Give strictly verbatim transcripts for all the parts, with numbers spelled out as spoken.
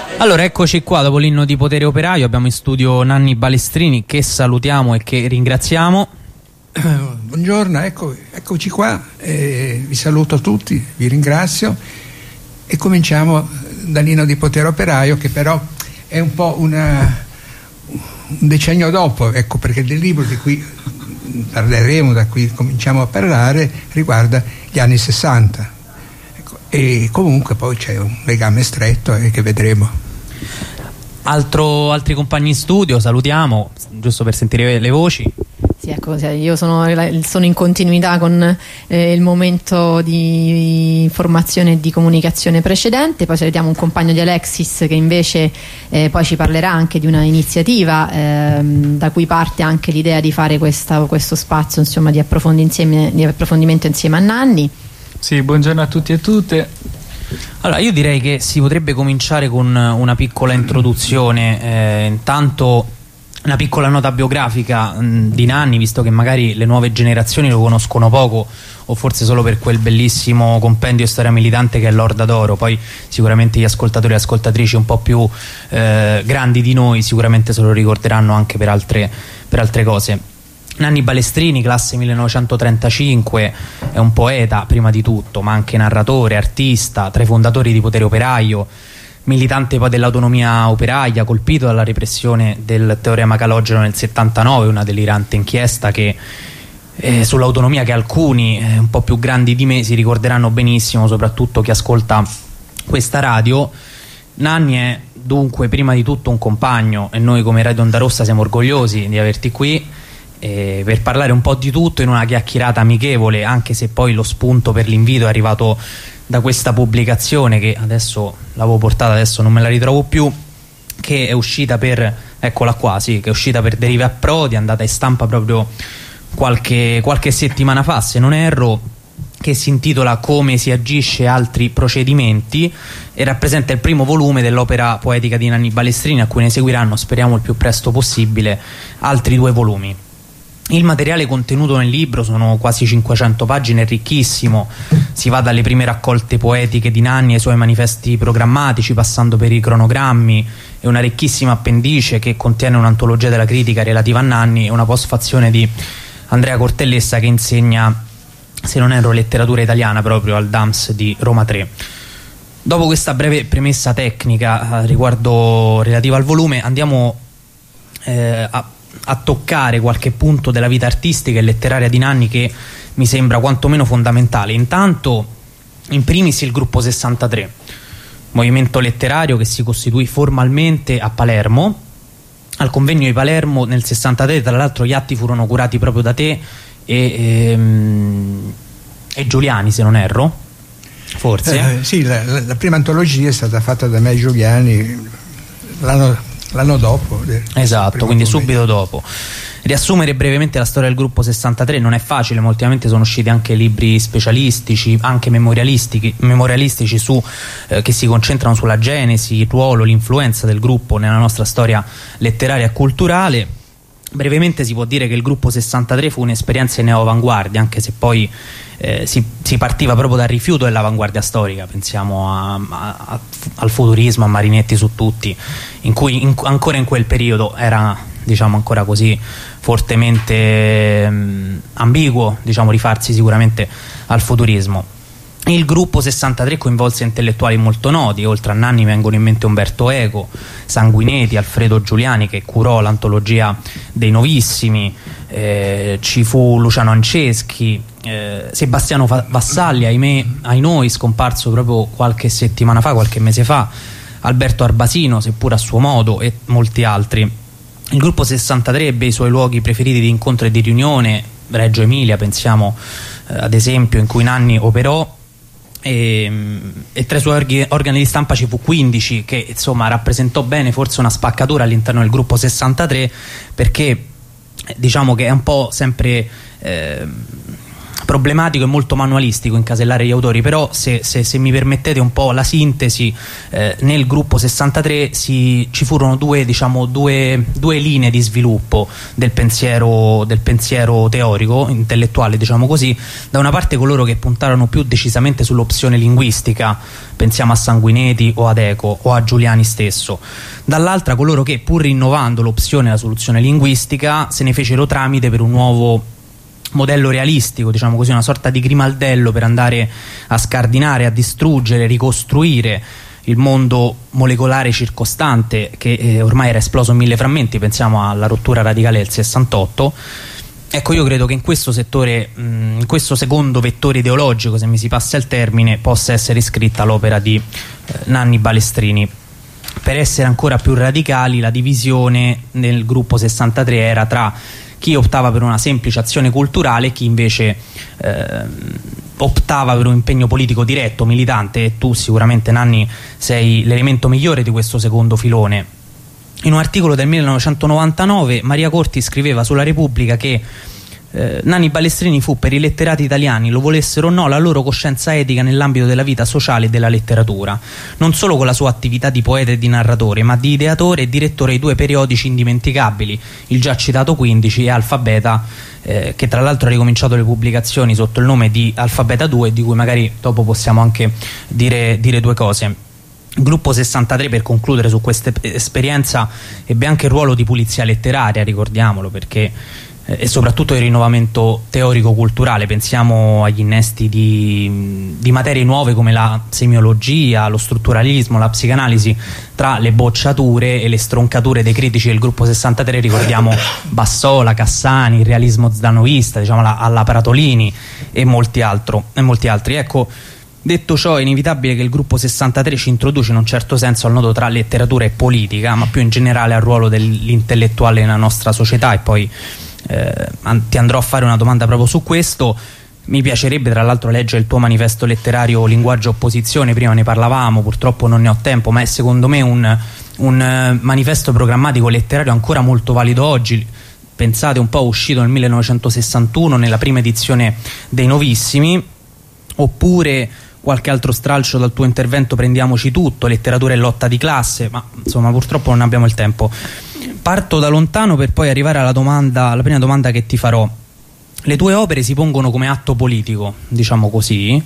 Allora, eccoci qua dopo l'inno di Potere Operaio. Abbiamo in studio Nanni Balestrini, che salutiamo e che ringraziamo. Eh, buongiorno, ecco, eccoci qua, eh, vi saluto tutti, vi ringrazio e cominciamo dall'inno di Potere Operaio, che però è un po' una, un decennio dopo, ecco, perché del libro di cui parleremo, da cui cominciamo a parlare, riguarda gli anni sessanta, ecco, e comunque poi c'è un legame stretto eh, che vedremo. Altro, altri compagni in studio, salutiamo, giusto per sentire le voci. Sì, ecco, io sono, sono in continuità con eh, il momento di informazione e di comunicazione precedente. Poi salutiamo un compagno di Alexis che invece eh, poi ci parlerà anche di una iniziativa ehm, da cui parte anche l'idea di fare questa, questo spazio, insomma, di, approfondi insieme, di approfondimento insieme a Nanni. Sì, buongiorno a tutti e a tutte. Allora, io direi che si potrebbe cominciare con una piccola introduzione, eh, intanto una piccola nota biografica mh, di Nanni, visto che magari le nuove generazioni lo conoscono poco, o forse solo per quel bellissimo compendio Storia Militante che è l'Orda d'Oro. Poi sicuramente gli ascoltatori e ascoltatrici un po' più eh, grandi di noi sicuramente se lo ricorderanno anche per altre, per altre cose. Nanni Balestrini, classe millenovecentotrentacinque, è un poeta prima di tutto, ma anche narratore, artista, tra i fondatori di Potere Operaio, militante poi dell'autonomia operaia, colpito dalla repressione del teorema Calogero nel settantanove, una delirante inchiesta che eh, sull'autonomia che alcuni eh, un po' più grandi di me si ricorderanno benissimo, soprattutto chi ascolta questa radio. Nanni è dunque prima di tutto un compagno e noi come Radio Onda Rossa siamo orgogliosi di averti qui eh, per parlare un po' di tutto in una chiacchierata amichevole, anche se poi lo spunto per l'invito è arrivato da questa pubblicazione che adesso l'avevo portata, adesso non me la ritrovo più, che è uscita per, eccola qua, sì, che è uscita per Derive a Prodi, è andata in stampa proprio qualche, qualche settimana fa se non erro, che si intitola Come si agisce altri procedimenti e rappresenta il primo volume dell'opera poetica di Nanni Balestrini, a cui ne seguiranno, speriamo il più presto possibile, altri due volumi. Il materiale contenuto nel libro sono quasi cinquecento pagine, è ricchissimo, si va dalle prime raccolte poetiche di Nanni ai suoi manifesti programmatici, passando per i cronogrammi e una ricchissima appendice che contiene un'antologia della critica relativa a Nanni e una postfazione di Andrea Cortellessa che insegna, se non erro, letteratura italiana proprio al D A M S di Roma tre. Dopo questa breve premessa tecnica eh, riguardo relativa al volume, andiamo eh, a a toccare qualche punto della vita artistica e letteraria di Nanni che mi sembra quantomeno fondamentale. Intanto, in primis, il gruppo sessantatré, movimento letterario che si costituì formalmente a Palermo, al convegno di Palermo nel sessantatré. Tra l'altro gli atti furono curati proprio da te e, ehm, e Giuliani, se non erro, forse. Eh, sì, la, la prima antologia è stata fatta da me e Giuliani l'anno l'anno dopo. Esatto, quindi subito dopo. Riassumere brevemente la storia del gruppo sessantatré non è facile, ma ultimamente sono usciti anche libri specialistici, anche memorialistici, memorialistici su, eh, che si concentrano sulla genesi, il ruolo, l'influenza del gruppo nella nostra storia letteraria e culturale. Brevemente si può dire che il gruppo sessantatré fu un'esperienza in neoavanguardia, anche se poi eh, si, si partiva proprio dal rifiuto dell'avanguardia storica. Pensiamo a, a, a, al futurismo, a Marinetti su tutti, in cui in, ancora in quel periodo era, diciamo, ancora così fortemente mh, ambiguo, diciamo, rifarsi sicuramente al futurismo. Il gruppo sessantatré coinvolse intellettuali molto noti, oltre a Nanni vengono in mente Umberto Eco, Sanguinetti, Alfredo Giuliani che curò l'antologia dei Novissimi, eh, ci fu Luciano Anceschi, eh, Sebastiano Vassalli, ahimè, ai noi, scomparso proprio qualche settimana fa, qualche mese fa, Alberto Arbasino, seppur a suo modo, e molti altri. Il gruppo sessantatré ebbe i suoi luoghi preferiti di incontro e di riunione, Reggio Emilia, pensiamo eh, ad esempio, in cui Nanni operò. E, e tra i suoi orghi, organi di stampa ci fu quindici, che insomma rappresentò bene forse una spaccatura all'interno del gruppo sessantatré, perché diciamo che è un po' sempre eh, problematico e molto manualistico incasellare gli autori, però se, se, se mi permettete un po' la sintesi, eh, nel gruppo sessantatré si, ci furono due, diciamo, due, due linee di sviluppo del pensiero, del pensiero teorico, intellettuale, diciamo così. Da una parte coloro che puntarono più decisamente sull'opzione linguistica, pensiamo a Sanguinetti o ad Eco o a Giuliani stesso, dall'altra coloro che, pur rinnovando l'opzione della soluzione linguistica, se ne fecero tramite per un nuovo modello realistico, diciamo così, una sorta di grimaldello per andare a scardinare, a distruggere, ricostruire il mondo molecolare circostante che eh, ormai era esploso in mille frammenti. Pensiamo alla rottura radicale del sessantotto. Ecco, io credo che in questo settore, mh, in questo secondo vettore ideologico, se mi si passa il termine, possa essere iscritta l'opera di eh, Nanni Balestrini. Per essere ancora più radicali, la divisione nel gruppo sessantatré era tra chi optava per una semplice azione culturale e chi invece eh, optava per un impegno politico diretto, militante, e tu sicuramente, Nanni, sei l'elemento migliore di questo secondo filone. In un articolo del millenovecentonovantanove Maria Corti scriveva sulla Repubblica che eh, Nanni Balestrini fu, per i letterati italiani, lo volessero o no, la loro coscienza etica nell'ambito della vita sociale e della letteratura, non solo con la sua attività di poeta e di narratore, ma di ideatore e direttore di due periodici indimenticabili, il già citato quindici e Alfabeta, eh, che tra l'altro ha ricominciato le pubblicazioni sotto il nome di Alfabeta due, di cui magari dopo possiamo anche dire, dire due cose. Il gruppo sessantatré, per concludere su questa esperienza, ebbe anche il ruolo di pulizia letteraria, ricordiamolo, perché eh, e soprattutto il rinnovamento teorico-culturale. Pensiamo agli innesti di, di materie nuove come la semiologia, lo strutturalismo, la psicanalisi. Tra le bocciature e le stroncature dei critici del gruppo sessantatré ricordiamo Bassola, Cassani, il realismo zdanovista, diciamo alla, alla Pratolini e molti, altro, e molti altri. Ecco, detto ciò, è inevitabile che il gruppo sessantatré ci introduce in un certo senso al nodo tra letteratura e politica, ma più in generale al ruolo dell'intellettuale nella nostra società, e poi eh, ti andrò a fare una domanda proprio su questo. Mi piacerebbe tra l'altro leggere il tuo manifesto letterario Linguaggio e Opposizione, prima ne parlavamo, purtroppo non ne ho tempo, ma è secondo me un, un manifesto programmatico letterario ancora molto valido oggi. Pensate un po', uscito nel millenovecentosessantuno nella prima edizione dei Novissimi. Oppure qualche altro stralcio dal tuo intervento, Prendiamoci tutto, letteratura e lotta di classe, ma insomma purtroppo non abbiamo il tempo. Parto da lontano per poi arrivare alla domanda, alla prima domanda che ti farò. Le tue opere si pongono come atto politico, diciamo così,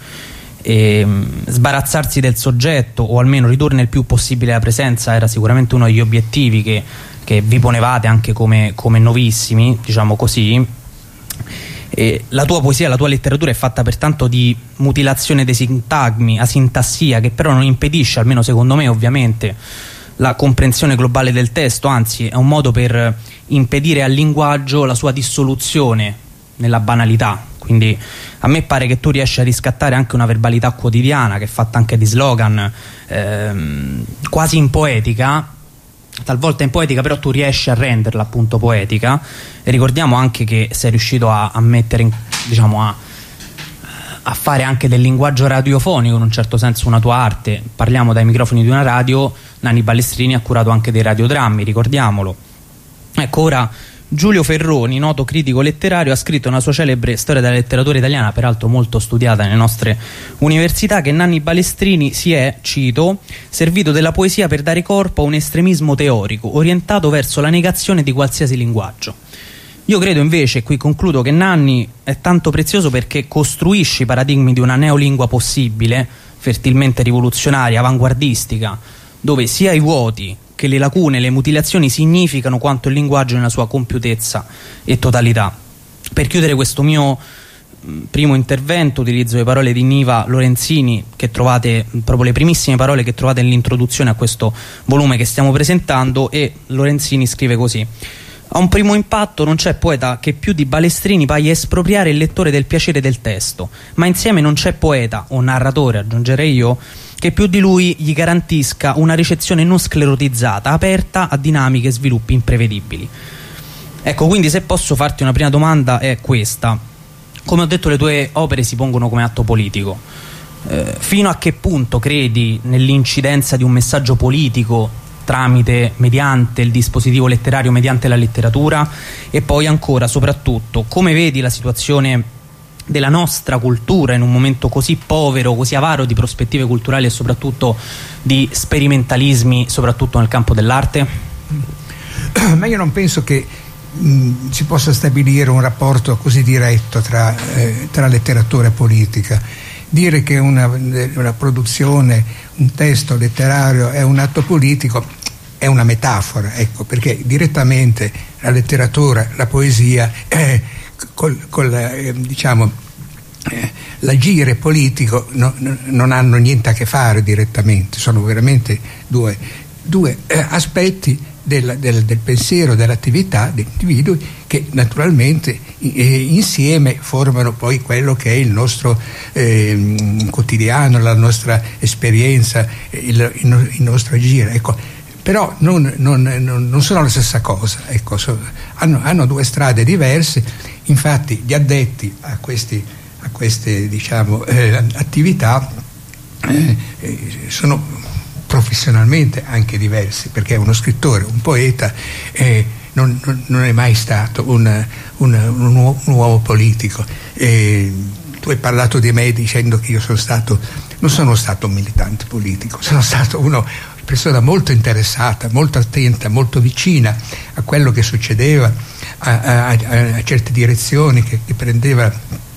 e sbarazzarsi del soggetto, o almeno ridurne il più possibile la presenza, era sicuramente uno degli obiettivi che, che vi ponevate anche come, come Novissimi, diciamo così. E la tua poesia, la tua letteratura è fatta pertanto di mutilazione dei sintagmi, asintassia, che però non impedisce, almeno secondo me ovviamente, la comprensione globale del testo, anzi è un modo per impedire al linguaggio la sua dissoluzione nella banalità. Quindi a me pare che tu riesci a riscattare anche una verbalità quotidiana che è fatta anche di slogan, ehm, quasi in poetica, talvolta in poetica, però tu riesci a renderla appunto poetica. E ricordiamo anche che sei riuscito a, a mettere in, diciamo a, a fare anche del linguaggio radiofonico in un certo senso una tua arte. Parliamo dai microfoni di una radio. Nanni Balestrini ha curato anche dei radiodrammi, ricordiamolo. Ecco, ora Giulio Ferroni, noto critico letterario, ha scritto una sua celebre storia della letteratura italiana, peraltro molto studiata nelle nostre università, che Nanni Balestrini si è, cito, servito della poesia per dare corpo a un estremismo teorico orientato verso la negazione di qualsiasi linguaggio. Io credo invece, e qui concludo, che Nanni è tanto prezioso perché costruisce i paradigmi di una neolingua possibile, fertilmente rivoluzionaria, avanguardistica, dove sia i vuoti che le lacune, le mutilazioni significano quanto il linguaggio nella sua compiutezza e totalità. Per chiudere questo mio mh, primo intervento utilizzo le parole di Niva Lorenzini, che trovate, proprio le primissime parole che trovate nell'introduzione a questo volume che stiamo presentando, e Lorenzini scrive così: a un primo impatto non c'è poeta che più di Balestrini paglia espropriare il lettore del piacere del testo, ma insieme non c'è poeta, o narratore aggiungerei io, che più di lui gli garantisca una ricezione non sclerotizzata, aperta a dinamiche e sviluppi imprevedibili. Ecco, quindi se posso farti una prima domanda è questa. Come ho detto, le tue opere si pongono come atto politico. Eh, fino a che punto credi nell'incidenza di un messaggio politico tramite, mediante il dispositivo letterario, mediante la letteratura? E poi ancora, soprattutto, come vedi la situazione della nostra cultura in un momento così povero, così avaro di prospettive culturali e soprattutto di sperimentalismi, soprattutto nel campo dell'arte? Ma io non penso che mh, si possa stabilire un rapporto così diretto tra, eh, tra letteratura e politica. Dire che una, una produzione, un testo letterario è un atto politico è una metafora, ecco, perché direttamente la letteratura, la poesia, eh, col, col eh, diciamo eh, l'agire politico no, no, non hanno niente a che fare direttamente, sono veramente due, due eh, aspetti del, del, del pensiero, dell'attività degli individui che naturalmente eh, insieme formano poi quello che è il nostro eh, quotidiano, la nostra esperienza, il, il, il nostro agire, ecco. Però non, non, non sono la stessa cosa, ecco, so, hanno, hanno due strade diverse. Infatti gli addetti a, questi, a queste diciamo, eh, attività eh, sono professionalmente anche diversi, perché uno scrittore, un poeta eh, non, non è mai stato un, un, un, uomo, un uomo politico. Eh, tu hai parlato di me dicendo che io sono stato, non sono stato un militante politico, sono stato uno persona molto interessata, molto attenta, molto vicina a quello che succedeva, a, a, a certe direzioni che, che prendeva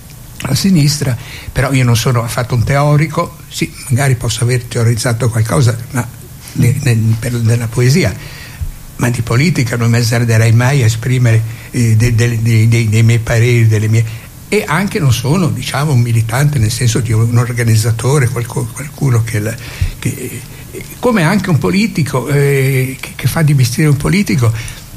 la sinistra, però io non sono affatto un teorico, sì, magari posso aver teorizzato qualcosa ma ne, ne, per, nella poesia, ma di politica non mi azzarderei mai a esprimere eh, dei, dei, dei, dei miei pareri, delle mie... e anche non sono, diciamo, un militante nel senso di un organizzatore, qualcuno, qualcuno che... La, che come anche un politico eh, che, che fa di mestiere un politico,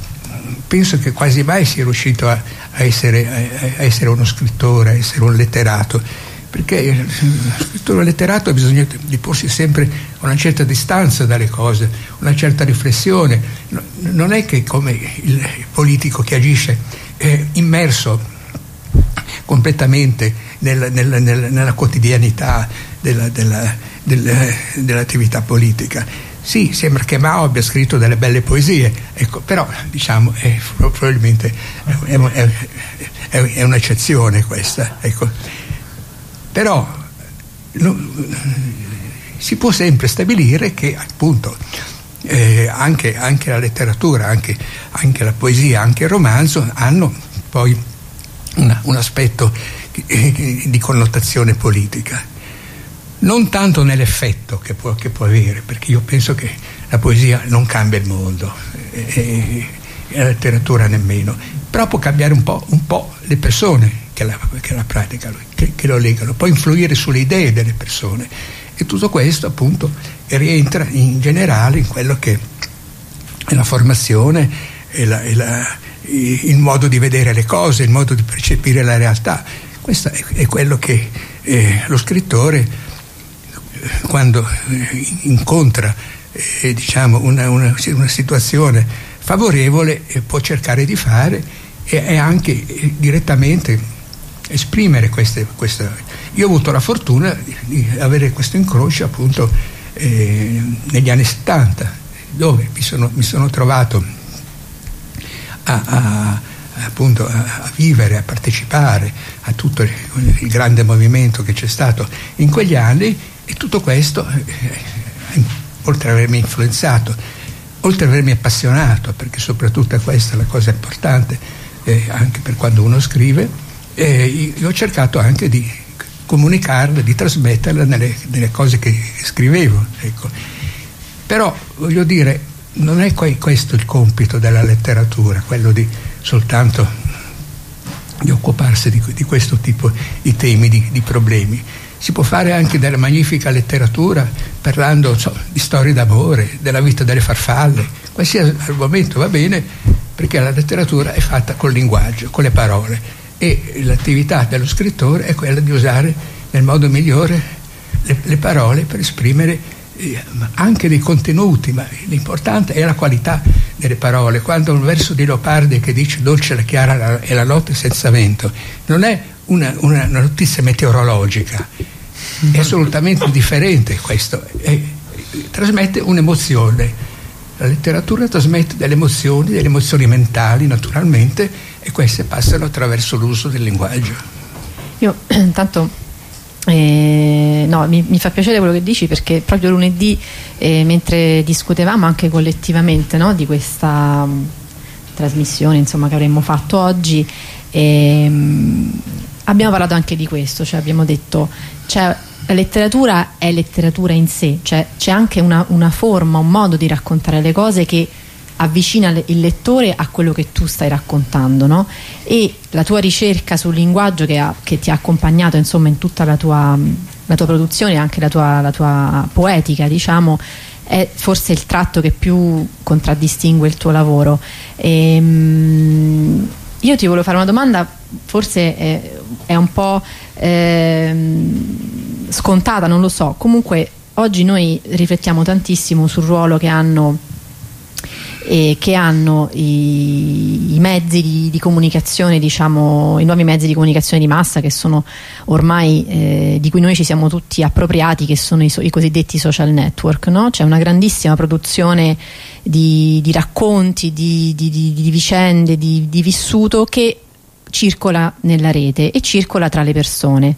penso che quasi mai sia riuscito a, a, essere, a, a essere uno scrittore, a essere un letterato, perché lo scrittore letterato ha bisogno di porsi sempre una certa distanza dalle cose, una certa riflessione. Non è che come il politico che agisce eh, immerso completamente nel, nel, nel, nella quotidianità della, della, della, dell'attività politica. Sì, sembra che Mao abbia scritto delle belle poesie, ecco, però diciamo è, probabilmente è, è, è, è un'eccezione questa, ecco. Però no, si può sempre stabilire che appunto eh, anche, anche la letteratura, anche, anche la poesia, anche il romanzo hanno poi una, un aspetto eh, di connotazione politica. Non tanto nell'effetto che può, che può avere, perché io penso che la poesia non cambia il mondo e, e la letteratura nemmeno, però può cambiare un po', un po' le persone che la, che la praticano, che, che lo legano, può influire sulle idee delle persone, e tutto questo appunto rientra in generale in quello che è la formazione e, la, e la, il modo di vedere le cose, il modo di percepire la realtà. Questo è, è quello che eh, lo scrittore, quando incontra eh, diciamo una, una, una situazione favorevole, eh, può cercare di fare e, e anche eh, direttamente esprimere queste, queste. Io ho avuto la fortuna di, di avere questo incrocio appunto eh, negli anni settanta, dove mi sono, mi sono trovato a, a, appunto a, a vivere, a partecipare a tutto il, il grande movimento che c'è stato in quegli anni. E tutto questo, eh, oltre ad avermi influenzato, oltre ad avermi appassionato, perché soprattutto questa è la cosa importante, eh, anche per quando uno scrive, eh, io ho cercato anche di comunicarla, di trasmetterla nelle, nelle cose che scrivevo. Ecco. Però, voglio dire, non è questo il compito della letteratura, quello di soltanto di occuparsi di, di questo tipo di temi, di, di problemi. Si può fare anche della magnifica letteratura parlando so, di storie d'amore, della vita delle farfalle, qualsiasi argomento va bene, perché la letteratura è fatta col linguaggio, con le parole, e l'attività dello scrittore è quella di usare nel modo migliore le, le parole per esprimere eh, anche dei contenuti, ma l'importante è la qualità delle parole. Quando un verso di Leopardi che dice dolce la chiara e la notte senza vento non è una, una notizia meteorologica, è assolutamente differente questo, è, trasmette un'emozione. La letteratura trasmette delle emozioni, delle emozioni mentali naturalmente, e queste passano attraverso l'uso del linguaggio. Io intanto Eh, no, mi, mi fa piacere quello che dici, perché proprio lunedì, eh, mentre discutevamo anche collettivamente, no, di questa mh, trasmissione, insomma, che avremmo fatto oggi, eh, mh, abbiamo parlato anche di questo, cioè abbiamo detto, cioè, la letteratura è letteratura in sé, cioè c'è anche una, una forma, un modo di raccontare le cose che avvicina il lettore a quello che tu stai raccontando, no? E la tua ricerca sul linguaggio che, ha, che ti ha accompagnato, insomma, in tutta la tua, la tua produzione, anche la tua, la tua poetica, diciamo, è forse il tratto che più contraddistingue il tuo lavoro. E, mh, io ti volevo fare una domanda, forse è, è un po' eh, scontata, non lo so. Comunque oggi noi riflettiamo tantissimo sul ruolo che hanno e che hanno i, i mezzi di, di comunicazione, diciamo, i nuovi mezzi di comunicazione di massa, che sono ormai eh, di cui noi ci siamo tutti appropriati, che sono i, i cosiddetti social network, no? C'è una grandissima produzione di, di racconti, di, di, di, di vicende, di, di vissuto che circola nella rete e circola tra le persone.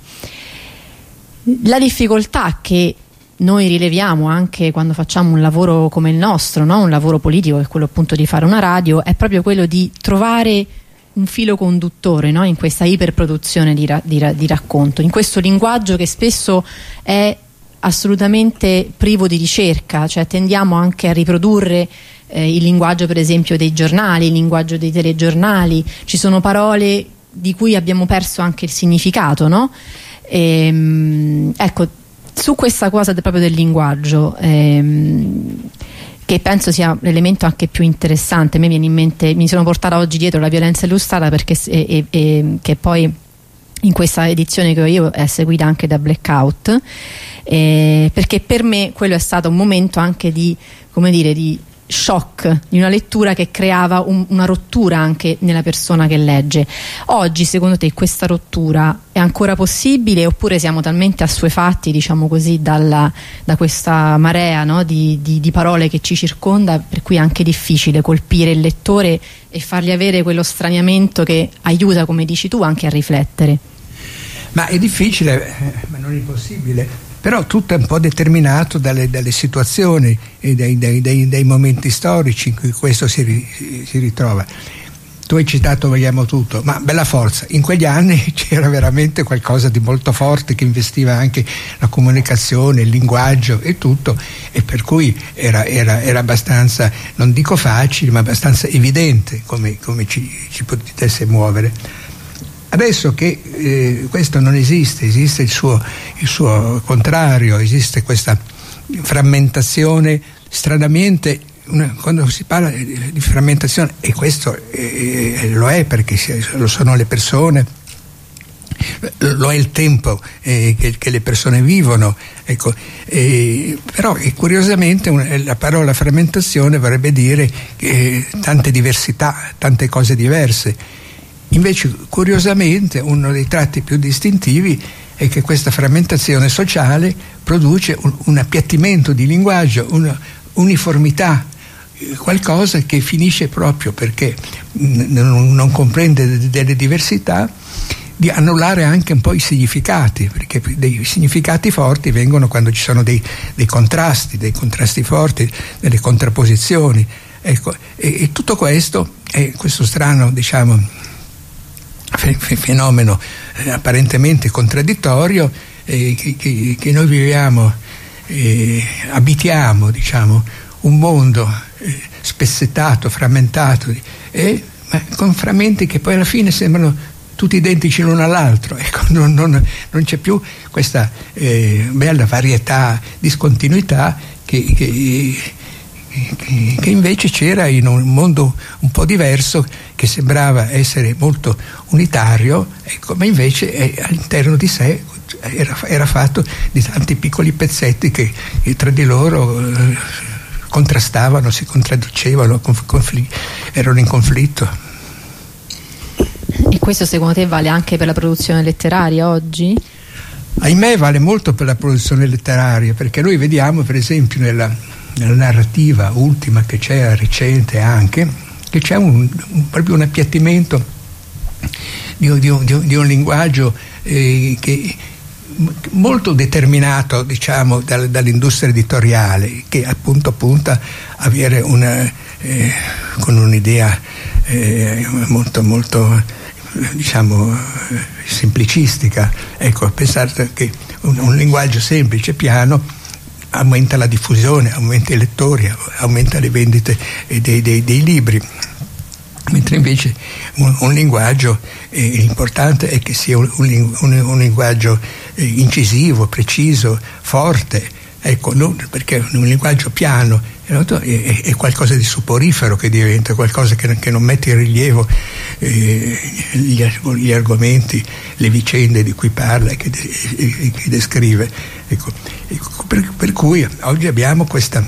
La difficoltà che noi rileviamo anche quando facciamo un lavoro come il nostro, no? Un lavoro politico, che è quello appunto di fare una radio, è proprio quello di trovare un filo conduttore, no? In questa iperproduzione di, ra di, ra di racconto, in questo linguaggio che spesso è assolutamente privo di ricerca, cioè tendiamo anche a riprodurre eh, il linguaggio, per esempio, dei giornali, il linguaggio dei telegiornali. Ci sono parole di cui abbiamo perso anche il significato, no? E, ecco, su questa cosa de, proprio del linguaggio, ehm, che penso sia l'elemento anche più interessante, a me viene in mente, mi sono portata oggi dietro La violenza illustrata, perché e, e, e, che poi in questa edizione che ho io è seguita anche da Blackout, eh, perché per me quello è stato un momento anche di, come dire, di shock, di una lettura che creava un, una rottura anche nella persona che legge. Oggi secondo te questa rottura è ancora possibile, oppure siamo talmente assuefatti, diciamo così, dalla, da questa marea, no, di, di, di parole che ci circonda, per cui è anche difficile colpire il lettore e fargli avere quello straniamento che aiuta, come dici tu, anche a riflettere? Ma è difficile, ma non impossibile. Però tutto è un po' determinato dalle, dalle situazioni e dai, dai, dai, dai momenti storici in cui questo si, si ritrova. Tu hai citato Vogliamo tutto, ma bella forza, in quegli anni c'era veramente qualcosa di molto forte che investiva anche la comunicazione, il linguaggio e tutto, e per cui era, era, era abbastanza, non dico facile, ma abbastanza evidente come, come ci, ci potesse muovere. Adesso che eh, questo non esiste, esiste il suo, il suo contrario, esiste questa frammentazione stranamente, una, quando si parla di, di frammentazione, e questo eh, lo è perché lo sono le persone, lo è il tempo eh, che, che le persone vivono, ecco, eh, però eh, curiosamente una, la parola frammentazione vorrebbe dire eh, tante diversità, tante cose diverse. Invece, curiosamente, uno dei tratti più distintivi è che questa frammentazione sociale produce un, un appiattimento di linguaggio, una uniformità, qualcosa che finisce proprio perché non, non comprende delle diversità, di annullare anche un po' i significati, perché dei significati forti vengono quando ci sono dei, dei contrasti, dei contrasti forti, delle contrapposizioni. Ecco, e, e tutto questo è questo strano, diciamo, fenomeno eh, apparentemente contraddittorio eh, che, che, che noi viviamo, eh, abitiamo, diciamo, un mondo eh, spezzettato, frammentato, eh, ma con frammenti che poi alla fine sembrano tutti identici l'uno all'altro. Ecco, non, non, non c'è più questa eh, bella varietà, discontinuità che, che che invece c'era in un mondo un po' diverso, che sembrava essere molto unitario, ecco, ma invece è, all'interno di sé era, era fatto di tanti piccoli pezzetti che, che tra di loro eh, contrastavano, si contraddicevano, erano in conflitto. E questo secondo te vale anche per la produzione letteraria oggi? Ahimè vale molto per la produzione letteraria, perché noi vediamo per esempio nella nella narrativa ultima che c'è, recente anche, che c'è un, un, proprio un appiattimento di, di, di, di un linguaggio eh, che molto determinato, diciamo, dal, dall'industria editoriale, che appunto punta a avere una eh, con un'idea eh, molto molto diciamo semplicistica, ecco, pensate che un, un linguaggio semplice, piano, aumenta la diffusione, aumenta i lettori, aumenta le vendite dei, dei, dei libri, mentre invece un, un linguaggio eh, importante è che sia un, un, un linguaggio eh, incisivo, preciso, forte, ecco, non, perché un linguaggio piano è, è, è qualcosa di soporifero che diventa, qualcosa che, che non mette in rilievo eh, gli, gli argomenti, le vicende di cui parla e che, de, e, che descrive, ecco, ecco per, per cui oggi abbiamo questa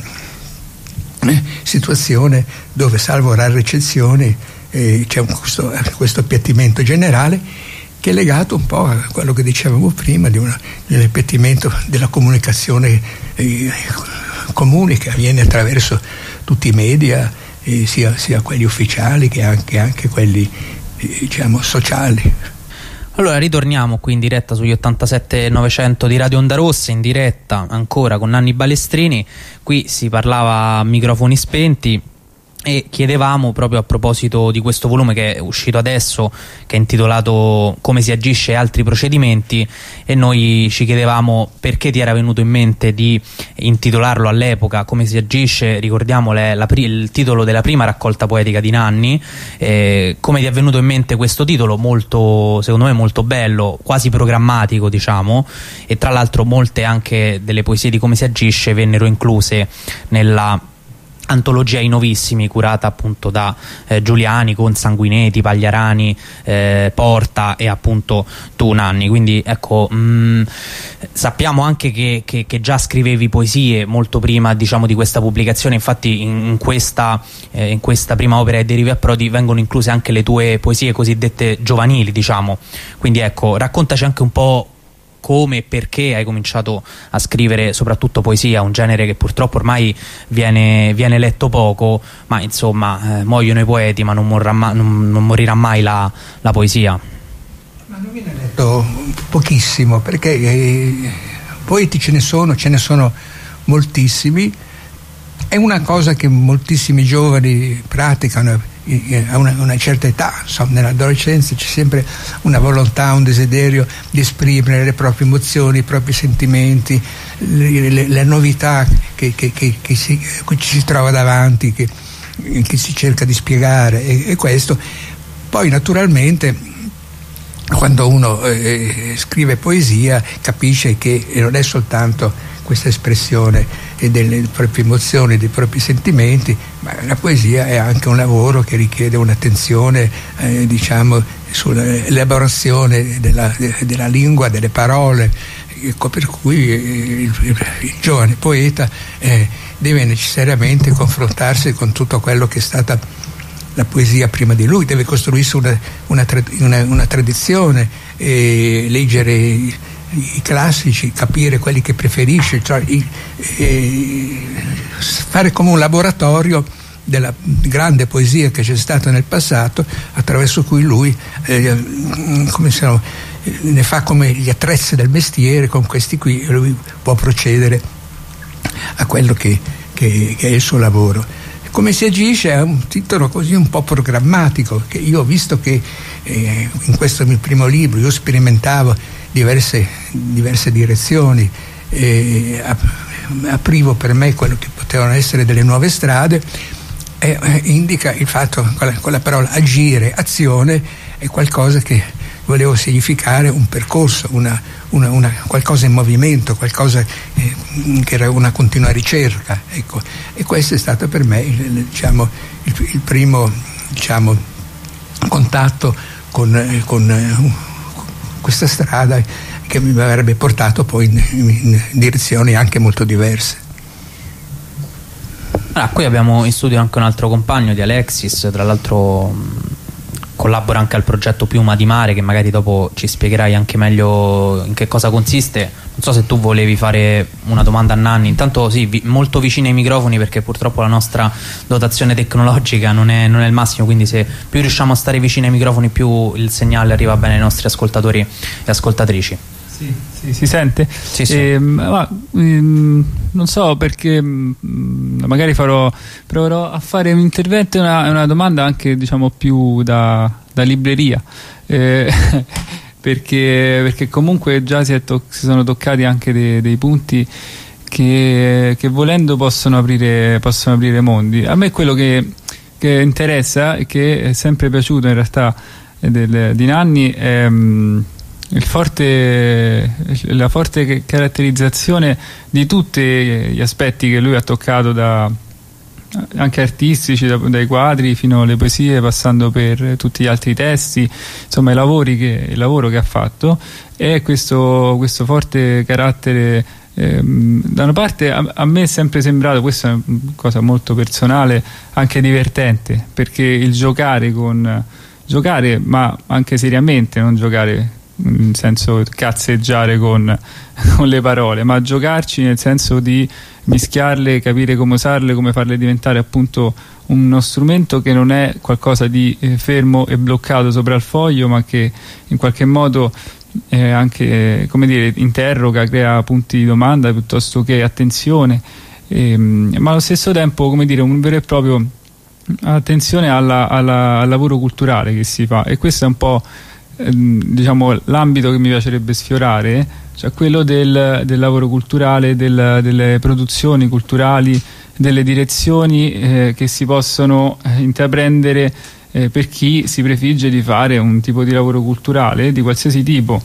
eh, situazione dove, salvo rare eccezioni, eh, c'è un, questo, questo appiattimento generale che è legato un po' a quello che dicevamo prima di, una, di un appiattimento della comunicazione eh, comune che avviene attraverso tutti i media, eh, sia, sia quelli ufficiali che anche, anche quelli eh, diciamo sociali. Allora ritorniamo qui in diretta sugli ottantasette novecento di Radio Onda Rossa, in diretta ancora con Nanni Balestrini. Qui si parlava a microfoni spenti e chiedevamo, proprio a proposito di questo volume che è uscito adesso, che è intitolato Come si agisce e altri procedimenti, e noi ci chiedevamo perché ti era venuto in mente di intitolarlo all'epoca Come si agisce. Ricordiamo la, la, il titolo della prima raccolta poetica di Nanni. Eh, come ti è venuto in mente questo titolo, molto, secondo me molto bello, quasi programmatico, diciamo, e tra l'altro molte anche delle poesie di Come si agisce vennero incluse nella antologia I Novissimi, curata appunto da eh, Giuliani, con Sanguinetti, Pagliarani, eh, Porta e appunto tu, Nanni. Quindi ecco, mh, sappiamo anche che, che, che già scrivevi poesie molto prima, diciamo, di questa pubblicazione. Infatti in, in, questa, eh, in questa prima opera, Derivi a Prodi, vengono incluse anche le tue poesie cosiddette giovanili, diciamo. Quindi ecco, raccontaci anche un po' come e perché hai cominciato a scrivere soprattutto poesia, un genere che purtroppo ormai viene, viene letto poco, ma insomma eh, muoiono i poeti, ma non, morrà ma non, non morirà mai la, la poesia. Ma non viene letto pochissimo, perché eh, poeti ce ne sono, ce ne sono moltissimi. È una cosa che moltissimi giovani praticano a una, una certa età, insomma, nell'adolescenza c'è sempre una volontà, un desiderio di esprimere le proprie emozioni, i propri sentimenti, le, le, le novità che, che, che, che, si, che ci si trova davanti, che, che si cerca di spiegare, e, e questo poi naturalmente quando uno eh, scrive poesia capisce che non è soltanto questa espressione delle proprie emozioni, dei propri sentimenti, ma la poesia è anche un lavoro che richiede un'attenzione eh, diciamo sull'elaborazione della, della lingua, delle parole, ecco, per cui il, il, il giovane poeta eh, deve necessariamente confrontarsi con tutto quello che è stata la poesia prima di lui, deve costruirsi una, una, una, una tradizione, eh, leggere i, i classici, capire quelli che preferisce, cioè, i, eh, fare come un laboratorio della grande poesia che c'è stata nel passato, attraverso cui lui eh, come se no, ne fa come gli attrezzi del mestiere, con questi qui lui può procedere a quello che, che, che è il suo lavoro. Come si agisce è un titolo così un po' programmatico, che io ho visto che eh, in questo mio primo libro io sperimentavo diverse, diverse direzioni, eh, aprivo per me quello che potevano essere delle nuove strade, e eh, indica il fatto, con la, con la parola agire, azione, è qualcosa che volevo significare un percorso, una, una, una, qualcosa in movimento, qualcosa eh, che era una continua ricerca, ecco. E questo è stato per me il, diciamo, il, il primo, diciamo, contatto con, eh, con eh, questa strada che mi avrebbe portato poi in, in direzioni anche molto diverse. Ah, qui abbiamo in studio anche un altro compagno di Alexis, tra l'altro collabora anche al progetto Piuma di Mare, che magari dopo ci spiegherai anche meglio in che cosa consiste. Non so se tu volevi fare una domanda a Nanni. Intanto sì, vi, molto vicino ai microfoni, perché purtroppo la nostra dotazione tecnologica non è, non è il massimo, quindi se più riusciamo a stare vicino ai microfoni più il segnale arriva bene ai nostri ascoltatori e ascoltatrici. Sì, sì, si sente? Sì, sì. Eh, ma, ehm, non so perché mh, magari farò, proverò a fare un intervento e una, una domanda anche, diciamo, più da, da libreria, eh, perché, perché comunque già si, è to- si sono toccati anche dei, dei punti che, che volendo possono aprire, possono aprire mondi. A me quello che, che interessa e che è sempre piaciuto in realtà del, di Nanni è mh, il forte, la forte caratterizzazione di tutti gli aspetti che lui ha toccato, da, anche artistici, da, dai quadri fino alle poesie, passando per tutti gli altri testi, insomma i lavori che, il lavoro che ha fatto, e questo, questo forte carattere. Ehm, da una parte a, a me è sempre sembrato, questa è una cosa molto personale, anche divertente, perché il giocare con giocare ma anche seriamente, non giocare nel senso cazzeggiare con, con le parole, ma giocarci nel senso di mischiarle, capire come usarle, come farle diventare appunto uno strumento che non è qualcosa di eh, fermo e bloccato sopra il foglio, ma che in qualche modo eh, anche, come dire, interroga, crea punti di domanda piuttosto che attenzione, ehm, ma allo stesso tempo, come dire, un vero e proprio attenzione alla, alla, al lavoro culturale che si fa. E questo è un po' diciamo l'ambito che mi piacerebbe sfiorare, cioè quello del, del lavoro culturale, del, delle produzioni culturali, delle direzioni eh, che si possono eh, intraprendere eh, per chi si prefigge di fare un tipo di lavoro culturale di qualsiasi tipo,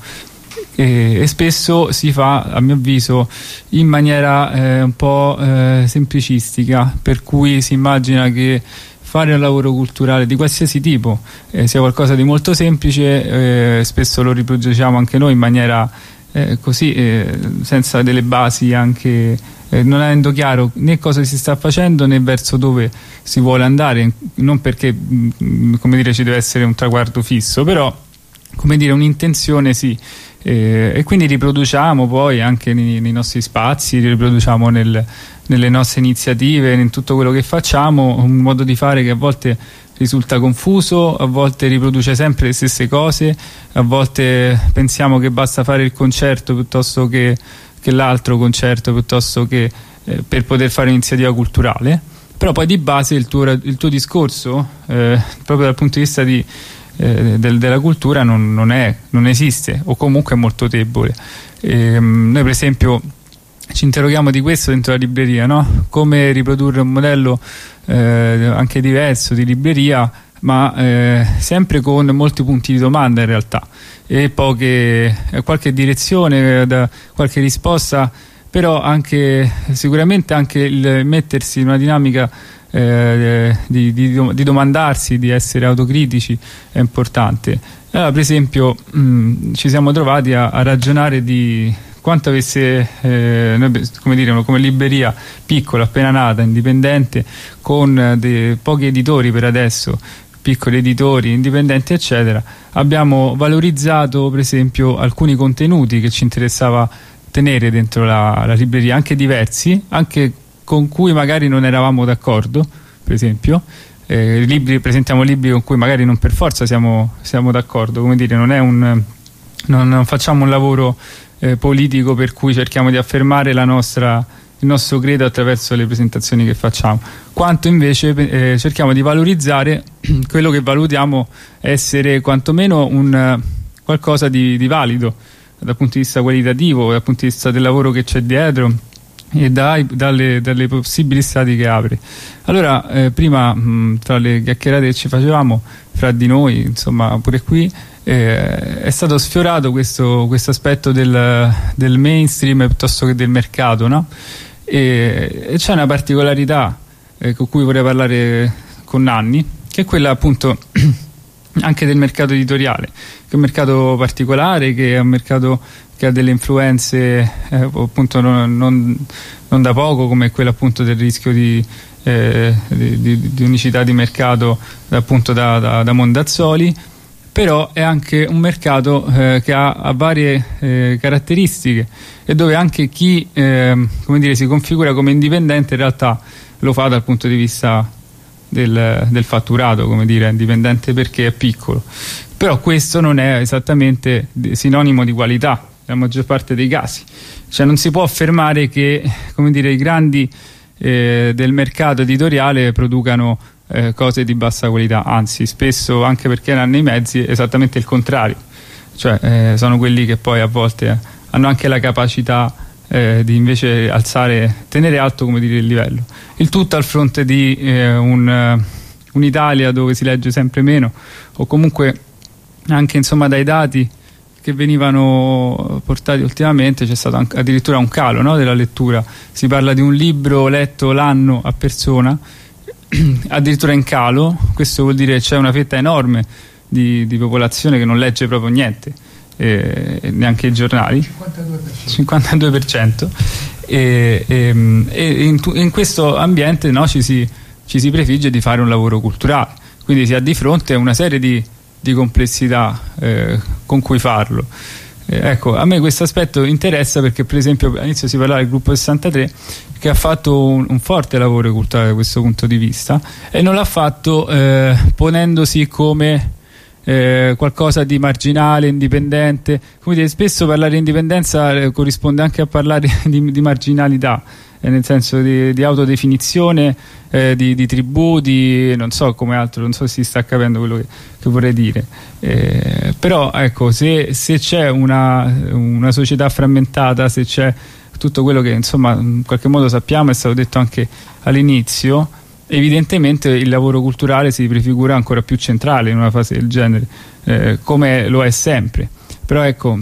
e, e spesso si fa, a mio avviso, in maniera eh, un po' eh, semplicistica, per cui si immagina che fare un lavoro culturale di qualsiasi tipo eh, sia qualcosa di molto semplice, eh, spesso lo riproduciamo anche noi in maniera eh, così, eh, senza delle basi, anche eh, non avendo chiaro né cosa si sta facendo né verso dove si vuole andare, non perché mh, come dire ci deve essere un traguardo fisso, però come dire un'intenzione sì. Eh, e quindi riproduciamo poi anche nei, nei nostri spazi, riproduciamo nel, nelle nostre iniziative, in tutto quello che facciamo, un modo di fare che a volte risulta confuso, a volte riproduce sempre le stesse cose, a volte pensiamo che basta fare il concerto piuttosto che, che l'altro concerto, piuttosto che eh, per poter fare un'iniziativa culturale, però poi di base il tuo, il tuo discorso eh, proprio dal punto di vista di Eh, del, della cultura non, non, è, non esiste, o comunque è molto debole. E, um, noi per esempio ci interroghiamo di questo dentro la libreria, no? Come riprodurre un modello eh, anche diverso di libreria, ma eh, sempre con molti punti di domanda in realtà, e poche, qualche direzione, da, qualche risposta, però anche sicuramente anche il mettersi in una dinamica Eh, di, di, di domandarsi, di essere autocritici è importante. Allora, per esempio mh, ci siamo trovati a, a ragionare di quanto avesse eh, noi, come dire, come libreria piccola, appena nata, indipendente, con dei pochi editori per adesso, piccoli editori indipendenti eccetera, abbiamo valorizzato per esempio alcuni contenuti che ci interessava tenere dentro la, la libreria, anche diversi, anche con cui magari non eravamo d'accordo, per esempio eh, libri, presentiamo libri con cui magari non per forza siamo, siamo d'accordo, come dire, non è un non, non facciamo un lavoro eh, politico per cui cerchiamo di affermare la nostra, il nostro credo attraverso le presentazioni che facciamo, quanto invece eh, cerchiamo di valorizzare quello che valutiamo essere quantomeno un qualcosa di, di valido dal punto di vista qualitativo, dal punto di vista del lavoro che c'è dietro e dai, dalle, dalle possibili strade che apre. Allora eh, prima mh, tra le chiacchierate che ci facevamo fra di noi, insomma pure qui eh, è stato sfiorato questo, questo aspetto del, del mainstream piuttosto che del mercato, no? E, e c'è una particolarità eh, con cui vorrei parlare con Nanni, che è quella appunto anche del mercato editoriale, che è un mercato particolare, che è un mercato che ha delle influenze eh, appunto non, non, non da poco, come quella appunto del rischio di, eh, di, di, di unicità di mercato appunto da, da, da Mondazzoli, però è anche un mercato eh, che ha, ha varie eh, caratteristiche, e dove anche chi eh, come dire, si configura come indipendente in realtà lo fa dal punto di vista del, del fatturato, come dire, indipendente perché è piccolo. Però questo non è esattamente sinonimo di qualità nella maggior parte dei casi, cioè non si può affermare che, come dire, i grandi eh, del mercato editoriale producano eh, cose di bassa qualità, anzi spesso, anche perché hanno i mezzi, è esattamente il contrario, cioè eh, sono quelli che poi a volte hanno anche la capacità eh, di invece alzare, tenere alto, come dire, il livello, il tutto al fronte di eh, un, un'Italia dove si legge sempre meno, o comunque anche insomma dai dati che venivano portati ultimamente c'è stato anche, addirittura un calo, no, della lettura. Si parla di un libro letto l'anno a persona, addirittura in calo. Questo vuol dire che c'è una fetta enorme di, di popolazione che non legge proprio niente, eh, neanche i giornali, cinquantadue per cento, e, e, e in, in questo ambiente, no, ci si, ci si prefigge di fare un lavoro culturale, quindi si ha di fronte una serie di di complessità eh, con cui farlo. Eh, ecco, a me questo aspetto interessa perché, per esempio, all'inizio si parlava del gruppo sessantatré, che ha fatto un, un forte lavoro culturale da questo punto di vista, e non l'ha fatto eh, ponendosi come eh, qualcosa di marginale, indipendente. Come dire, spesso parlare di indipendenza eh, corrisponde anche a parlare di, di marginalità, eh, nel senso di, di autodefinizione, eh, di, di tribù, di non so come altro, non so se si sta capendo quello che, che vorrei dire. Eh, però ecco, se, se c'è una, una società frammentata, se c'è tutto quello che insomma in qualche modo sappiamo, è stato detto anche all'inizio, evidentemente il lavoro culturale si prefigura ancora più centrale in una fase del genere, eh, come lo è sempre. Però ecco,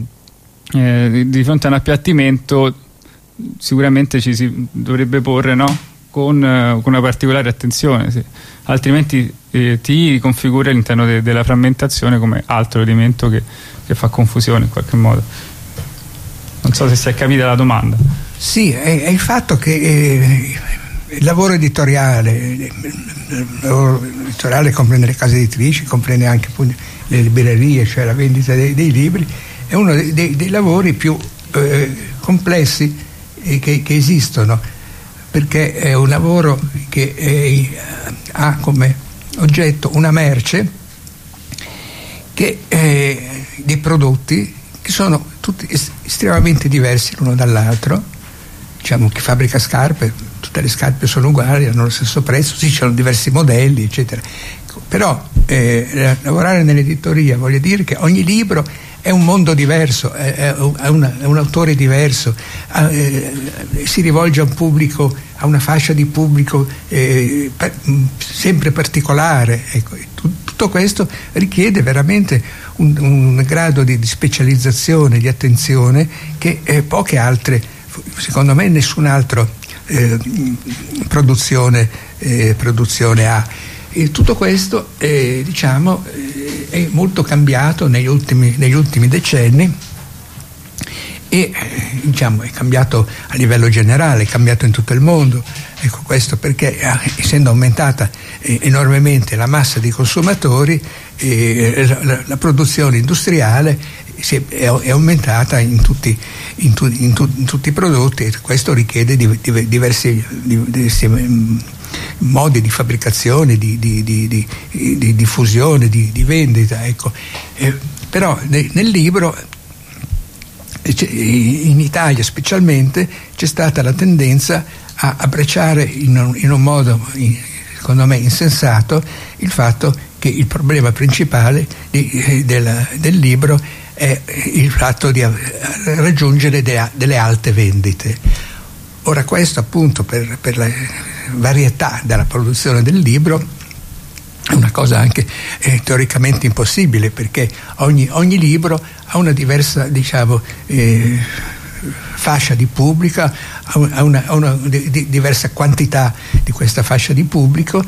eh, di fronte a un appiattimento sicuramente ci si dovrebbe porre, no? Con, eh, con una particolare attenzione, sì. Altrimenti eh, ti configura all'interno de della frammentazione come altro elemento che, che fa confusione in qualche modo. Non so se si è capita la domanda. Sì, è, è il fatto che eh, il lavoro editoriale, il lavoro editoriale comprende le case editrici, comprende anche appunto le librerie, cioè la vendita dei, dei libri, è uno dei, dei, dei lavori più eh, complessi eh, che, che esistono, perché è un lavoro che eh, ha come oggetto una merce, che eh, dei prodotti che sono tutti estremamente diversi l'uno dall'altro. Diciamo, chi fabbrica scarpe, tutte le scarpe sono uguali, hanno lo stesso prezzo, sì, ci sono diversi modelli, eccetera. Però eh, lavorare nell'editoria vuol dire che ogni libro è un mondo diverso, è, è, una, è un autore diverso, eh, si rivolge a un pubblico, a una fascia di pubblico eh, per, sempre particolare. Ecco, tutto questo richiede veramente un, un grado di, di specializzazione, di attenzione che eh, poche altre, secondo me nessun altro eh, produzione, eh, produzione ha. E tutto questo eh, diciamo eh, è molto cambiato negli ultimi, negli ultimi decenni, e eh, diciamo è cambiato a livello generale, è cambiato in tutto il mondo. Ecco, questo perché eh, essendo aumentata eh, enormemente la massa di consumatori, eh, la, la, la produzione industriale si è, è, è aumentata in tutti, in, tu, in, tu, in tutti i prodotti, e questo richiede di, di, diversi, di, diversi um, modi di fabbricazione, di, di, di, di, di diffusione, di, di vendita. Ecco. Eh, però ne, nel libro, in Italia specialmente, c'è stata la tendenza a abbracciare in un, in un modo, secondo me, insensato il fatto che il problema principale di, del, del libro è il fatto di raggiungere de, delle alte vendite. Ora, questo appunto per, per la varietà della produzione del libro è una cosa anche eh, teoricamente impossibile, perché ogni, ogni libro ha una diversa, diciamo, eh, fascia di pubblico, ha una, ha una di, di diversa quantità di questa fascia di pubblico,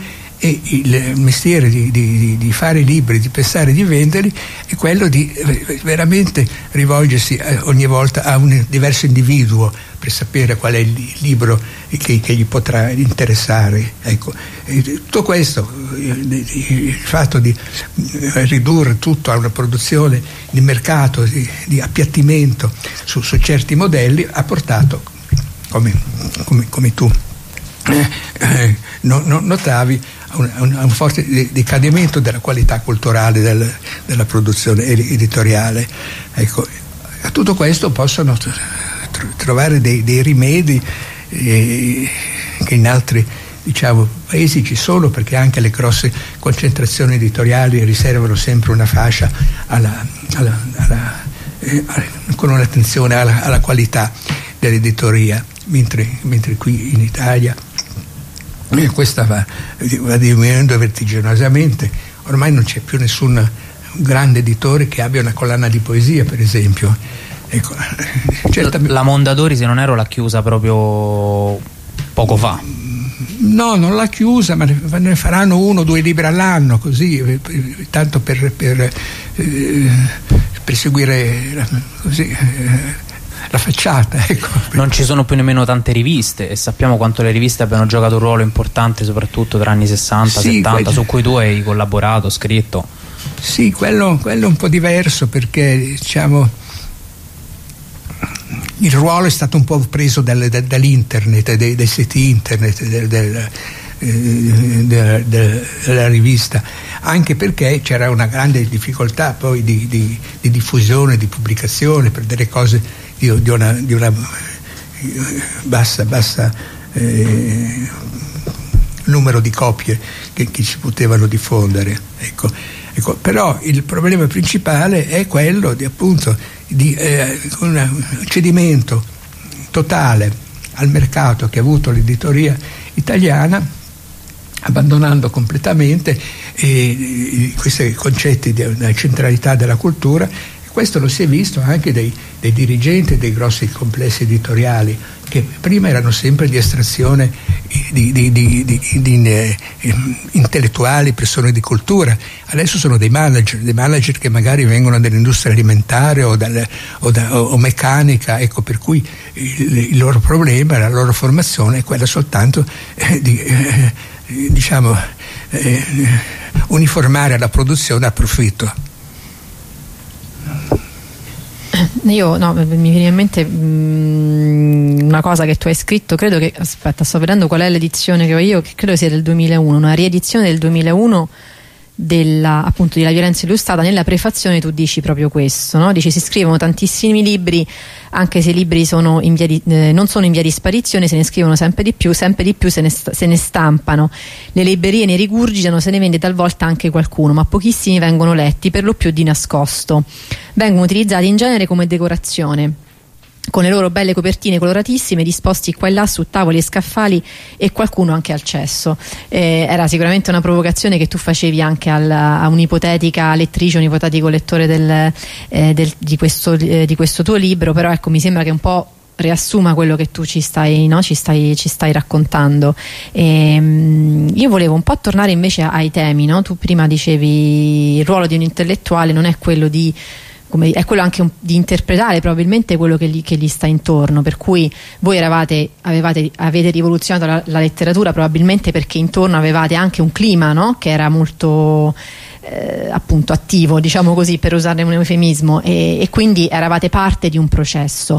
e il mestiere di, di, di fare libri, di pensare di venderli, è quello di veramente rivolgersi ogni volta a un diverso individuo per sapere qual è il libro che, che gli potrà interessare. Ecco, e tutto questo, il fatto di ridurre tutto a una produzione di mercato, di, di appiattimento su, su certi modelli, ha portato, come, come, come tu eh, eh, no, no, notavi, a un, a un forte decadimento della qualità culturale del, della produzione editoriale. Ecco, a tutto questo possono trovare dei, dei rimedi eh, che in altri, diciamo, paesi ci sono, perché anche le grosse concentrazioni editoriali riservano sempre una fascia alla, alla, alla, eh, con un'attenzione alla, alla qualità dell'editoria, mentre, mentre qui in Italia eh, questa va, va diminuendo vertiginosamente. Ormai non c'è più nessun grande editore che abbia una collana di poesia, per esempio. Ecco, certamente... La Mondadori, se non ero, l'ha chiusa proprio poco fa. No, non l'ha chiusa, ma ne faranno uno o due libri all'anno, così, tanto per, per, eh, per seguire la, così, eh, la facciata. Ecco. Non ci sono più nemmeno tante riviste, e sappiamo quanto le riviste abbiano giocato un ruolo importante soprattutto tra anni sessanta, sì, settanta, quello... su cui tu hai collaborato, scritto. Sì, quello, quello è un po' diverso, perché diciamo il ruolo è stato un po' preso dal, dal, dall'internet, dai, dai siti internet, del, del, eh, della, della rivista, anche perché c'era una grande difficoltà poi di, di, di diffusione, di pubblicazione, per delle cose di, di, una, di una bassa, bassa eh, numero di copie che, che si potevano diffondere. Ecco. Ecco, però il problema principale è quello di, appunto, di eh, un cedimento totale al mercato che ha avuto l'editoria italiana, abbandonando completamente eh, questi concetti di una centralità della cultura. E questo lo si è visto anche dei, dei dirigenti dei grossi complessi editoriali, che prima erano sempre di estrazione di, di, di, di, di eh, intellettuali, persone di cultura. Adesso sono dei manager, dei manager che magari vengono dall'industria alimentare o, dal, o, da, o meccanica, ecco, per cui il, il loro problema, la loro formazione è quella soltanto eh, di eh, diciamo eh, uniformare la produzione al profitto. Io, no, mi viene in mente mh, una cosa che tu hai scritto, credo che, aspetta, sto vedendo qual è l'edizione che ho io, che credo sia del duemilauno, una riedizione del duemilauno della, appunto, della violenza illustrata. Nella prefazione tu dici proprio questo, no? Dici: si scrivono tantissimi libri, anche se i libri sono in via di, eh, non sono in via di sparizione, se ne scrivono sempre di più, sempre di più se ne, se ne stampano, le librerie ne rigurgitano, se ne vende talvolta anche qualcuno, ma pochissimi vengono letti, per lo più di nascosto. Vengono utilizzati in genere come decorazione, con le loro belle copertine coloratissime disposti qua e là su tavoli e scaffali, e qualcuno anche al cesso. Eh, era sicuramente una provocazione che tu facevi anche al, a un'ipotetica lettrice, un ipotetico lettore del, eh, del, di, questo, eh, di questo tuo libro, però ecco, mi sembra che un po' riassuma quello che tu ci stai, no? ci stai, ci stai raccontando. E, um, io volevo un po' tornare invece ai temi, no? Tu prima dicevi il ruolo di un intellettuale non è quello di, come, è quello anche un, di interpretare probabilmente quello che gli, che gli sta intorno, per cui voi eravate, avevate, avete rivoluzionato la, la letteratura probabilmente perché intorno avevate anche un clima, no? Che era molto eh, appunto attivo, diciamo così, per usare un eufemismo, e, e quindi eravate parte di un processo,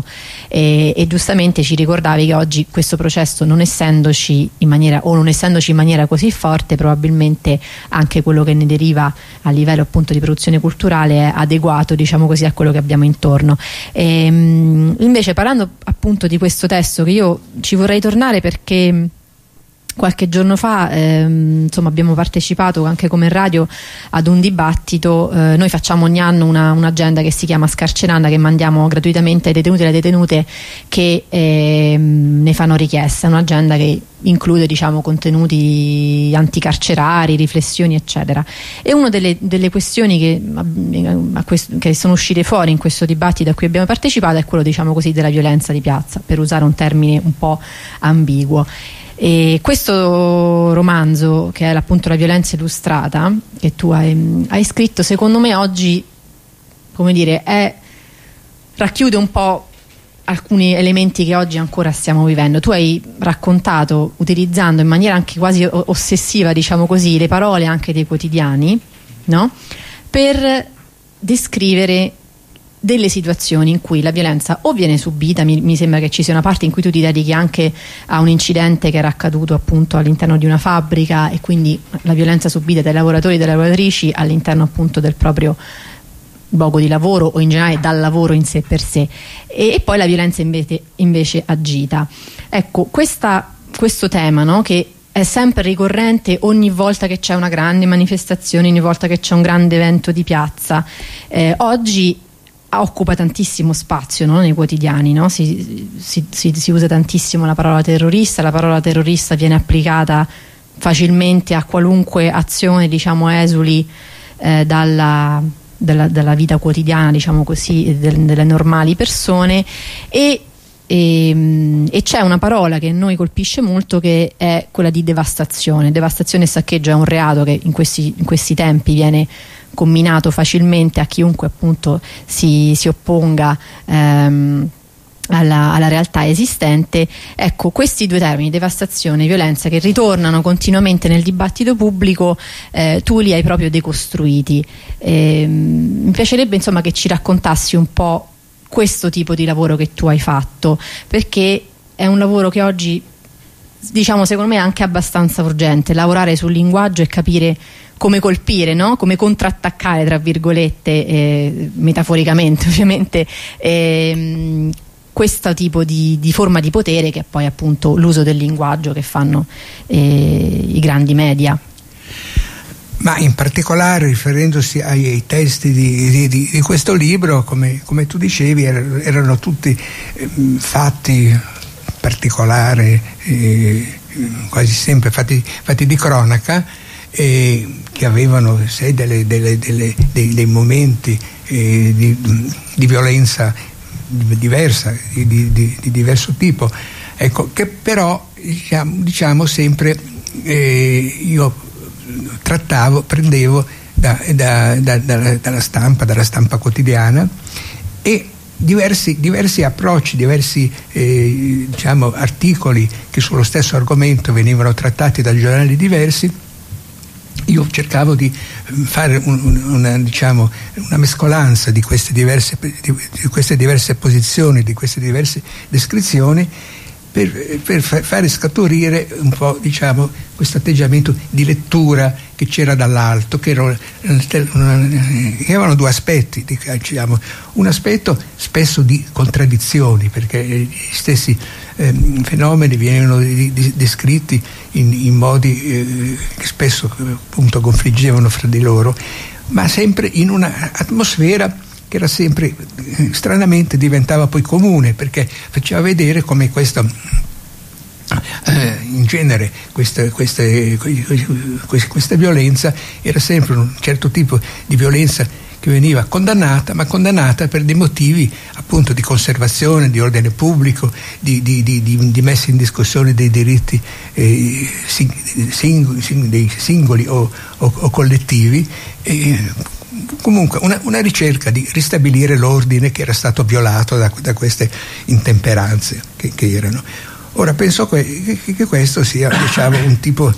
e, e giustamente ci ricordavi che oggi questo processo, non essendoci in maniera o non essendoci in maniera così forte, probabilmente anche quello che ne deriva a livello appunto di produzione culturale è adeguato, diciamo così, a quello che abbiamo intorno. E, invece, parlando appunto di questo testo, che io ci vorrei tornare perché qualche giorno fa ehm, insomma, abbiamo partecipato anche come radio ad un dibattito. Eh, noi facciamo ogni anno una, un'agenda che si chiama Scarceranda, che mandiamo gratuitamente ai detenuti e alle detenute che ehm, ne fanno richiesta. È un'agenda che include, diciamo, contenuti anticarcerari, riflessioni eccetera, e una delle, delle questioni che, a, a questo, che sono uscite fuori in questo dibattito a cui abbiamo partecipato è quello, diciamo così, della violenza di piazza, per usare un termine un po' ambiguo. E questo romanzo, che è appunto La violenza illustrata, che tu hai, hai scritto, secondo me oggi, come dire, è, racchiude un po' alcuni elementi che oggi ancora stiamo vivendo. Tu hai raccontato, utilizzando in maniera anche quasi ossessiva, diciamo così, le parole anche dei quotidiani, no? Per descrivere delle situazioni in cui la violenza o viene subita, mi, mi sembra che ci sia una parte in cui tu ti dedichi anche a un incidente che era accaduto appunto all'interno di una fabbrica, e quindi la violenza subita dai lavoratori e dalle lavoratrici all'interno appunto del proprio luogo di lavoro, o in generale dal lavoro in sé per sé, e, e poi la violenza invece, invece agita. Ecco, questa, questo tema, no, che è sempre ricorrente ogni volta che c'è una grande manifestazione, ogni volta che c'è un grande evento di piazza, eh, oggi occupa tantissimo spazio, no, nei quotidiani, no? si, si, si, si usa tantissimo la parola terrorista. La parola terrorista viene applicata facilmente a qualunque azione, diciamo, esuli eh, dalla Della, della vita quotidiana, diciamo così, del, delle normali persone, e, e, e c'è una parola che a noi colpisce molto, che è quella di devastazione. Devastazione e saccheggio è un reato che in questi, in questi tempi viene comminato facilmente a chiunque appunto si, si opponga ehm, Alla, alla realtà esistente. Ecco, questi due termini, devastazione e violenza, che ritornano continuamente nel dibattito pubblico, eh, tu li hai proprio decostruiti. Eh, mi piacerebbe insomma che ci raccontassi un po' questo tipo di lavoro che tu hai fatto, perché è un lavoro che oggi, diciamo, secondo me è anche abbastanza urgente, lavorare sul linguaggio e capire come colpire, no? Come contrattaccare, tra virgolette, eh, metaforicamente ovviamente, eh, questo tipo di, di forma di potere, che è poi appunto l'uso del linguaggio che fanno eh, i grandi media. Ma in particolare, riferendosi ai, ai testi di, di, di questo libro, come, come tu dicevi, er, erano tutti eh, fatti particolari, eh, quasi sempre fatti, fatti di cronaca, eh, che avevano sai, delle, delle, delle, dei, dei momenti eh, di, di violenza diversa, di, di, di diverso tipo, ecco, che però diciamo, diciamo sempre eh, io trattavo, prendevo da, da, da, da, dalla stampa, dalla stampa quotidiana, e diversi, diversi approcci, diversi eh, diciamo, articoli che sullo stesso argomento venivano trattati da giornali diversi. Io cercavo di fare un, una, diciamo, una mescolanza di queste diverse, di, di queste diverse posizioni, di queste diverse descrizioni, per, per fare scaturire un po', diciamo, questo atteggiamento di lettura che c'era dall'alto, che, ero, che avevano due aspetti, diciamo. Un aspetto spesso di contraddizioni, perché gli stessi eh, fenomeni venivano di, di, descritti in, in modi eh, che spesso appunto confliggevano fra di loro, ma sempre in un'atmosfera che era sempre, eh, stranamente diventava poi comune, perché faceva vedere come questo eh, in genere questa, queste, questa, questa violenza era sempre un certo tipo di violenza che veniva condannata, ma condannata per dei motivi appunto di conservazione, di ordine pubblico, di, di, di, di messa in discussione dei diritti eh, sing, sing, sing, dei singoli o, o, o collettivi. E, comunque una, una ricerca di ristabilire l'ordine che era stato violato da, da queste intemperanze che, che erano. Ora penso che, che questo sia, diciamo, un tipo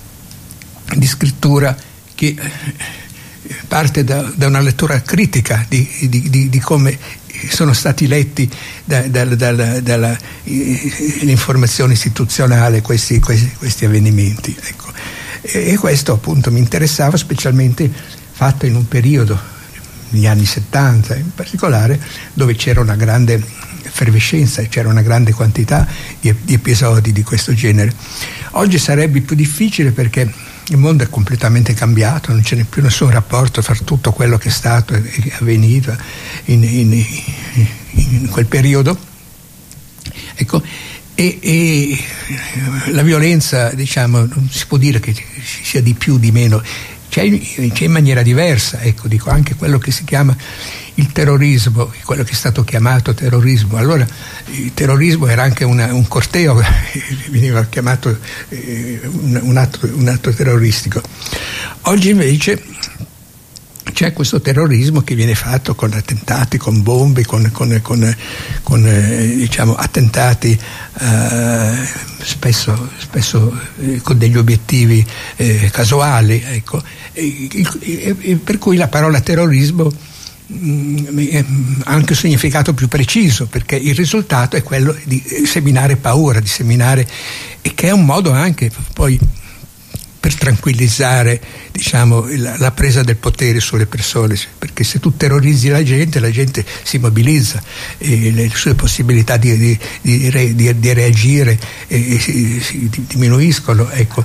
di scrittura che parte da, da una lettura critica di, di, di, di come sono stati letti da, da, da, da, dalla l'informazione istituzionale questi, questi, questi avvenimenti, ecco. E, e questo appunto mi interessava, specialmente fatto in un periodo, negli anni settanta in particolare, dove c'era una grande effervescenza, c'era una grande quantità di, di episodi di questo genere. Oggi sarebbe più difficile perché il mondo è completamente cambiato, non ce n'è più nessun rapporto fra tutto quello che è stato e che è avvenuto in, in, in quel periodo. Ecco, e, e la violenza, diciamo, non si può dire che ci sia di più o di meno. c'è, c'è in maniera diversa, ecco, dico, anche quello che si chiama il terrorismo, quello che è stato chiamato terrorismo. Allora il terrorismo era anche una, un corteo, veniva chiamato eh, un, un, atto, un atto terroristico. Oggi invece c'è questo terrorismo che viene fatto con attentati, con bombe, con, con, con, con eh, diciamo, attentati eh, spesso, spesso eh, con degli obiettivi eh, casuali, ecco. E, e, e, per cui la parola terrorismo mh, ha anche un significato più preciso, perché il risultato è quello di seminare paura, di seminare, e che è un modo anche poi per tranquillizzare, diciamo, la, la presa del potere sulle persone, perché se tu terrorizzi la gente, la gente si mobilizza e le sue possibilità di, di, di, di, di reagire eh, si, si diminuiscono, ecco.